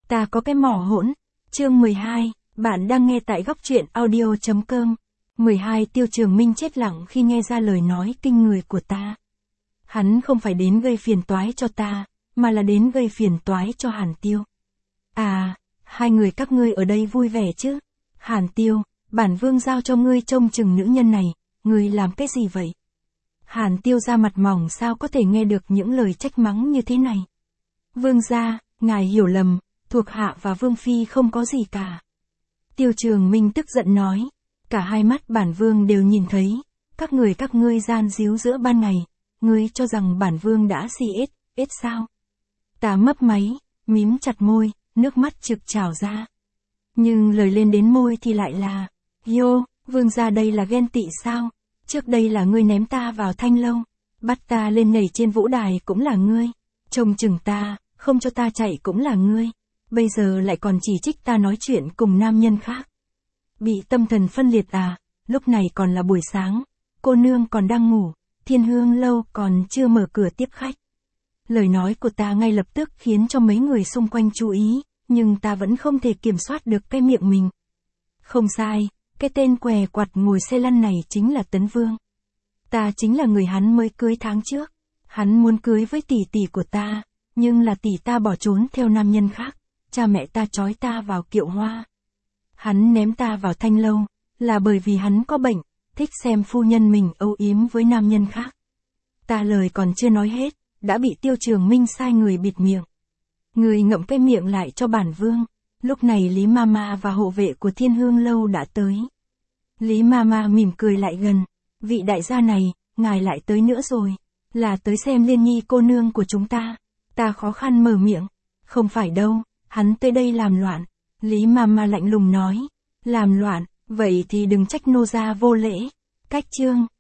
Ta có cái mỏ hỗn. Chương 12, bạn đang nghe tại góc truyện audio.com. 12 Tiêu Trường Minh chết lặng khi nghe ra lời nói kinh người của ta. Hắn không phải đến gây phiền toái cho ta, mà là đến gây phiền toái cho Hàn Tiêu. À, hai người các ngươi ở đây vui vẻ chứ? Hàn Tiêu, bản vương giao cho ngươi trông chừng nữ nhân này, ngươi làm cái gì vậy? Hàn Tiêu ra mặt mỏng sao có thể nghe được những lời trách mắng như thế này. Vương gia, ngài hiểu lầm, thuộc hạ và vương phi không có gì cả. Tiêu Trường Minh tức giận nói, cả hai mắt bản vương đều nhìn thấy, các ngươi gian díu giữa ban ngày, ngươi cho rằng bản vương đã si ết sao? Ta mấp máy, mím chặt môi, nước mắt trực trào ra. Nhưng lời lên đến môi thì lại là, vương gia đây là ghen tị sao? Trước đây là ngươi ném ta vào thanh lâu, bắt ta lên nhảy trên vũ đài cũng là ngươi, trông chừng ta, không cho ta chạy cũng là ngươi, bây giờ lại còn chỉ trích ta nói chuyện cùng nam nhân khác. Bị tâm thần phân liệt à, lúc này còn là buổi sáng, cô nương còn đang ngủ, Thiên Hương lâu còn chưa mở cửa tiếp khách. Lời nói của ta ngay lập tức khiến cho mấy người xung quanh chú ý, nhưng ta vẫn không thể kiểm soát được cái miệng mình. Không sai, cái tên què quặt ngồi xe lăn này chính là Tấn Vương. Ta chính là người hắn mới cưới tháng trước. Hắn muốn cưới với tỷ tỷ của ta, nhưng là tỷ ta bỏ trốn theo nam nhân khác, cha mẹ ta trói ta vào kiệu hoa. Hắn ném ta vào thanh lâu, là bởi vì hắn có bệnh, thích xem phu nhân mình âu yếm với nam nhân khác. Ta lời còn chưa nói hết, đã bị Tiêu Trường Minh sai người bịt miệng. Người ngậm cái miệng lại cho bản vương. Lúc này Lý Mama và hộ vệ của Thiên Hương lâu đã tới. Lý Mama mỉm cười lại gần, vị đại gia này, ngài lại tới nữa rồi, là tới xem Liên Nhi cô nương của chúng ta. Ta khó khăn mở miệng, không phải đâu, hắn tới đây làm loạn. Lý Mama lạnh lùng nói, làm loạn, vậy thì đừng trách nô gia vô lễ. Cách chương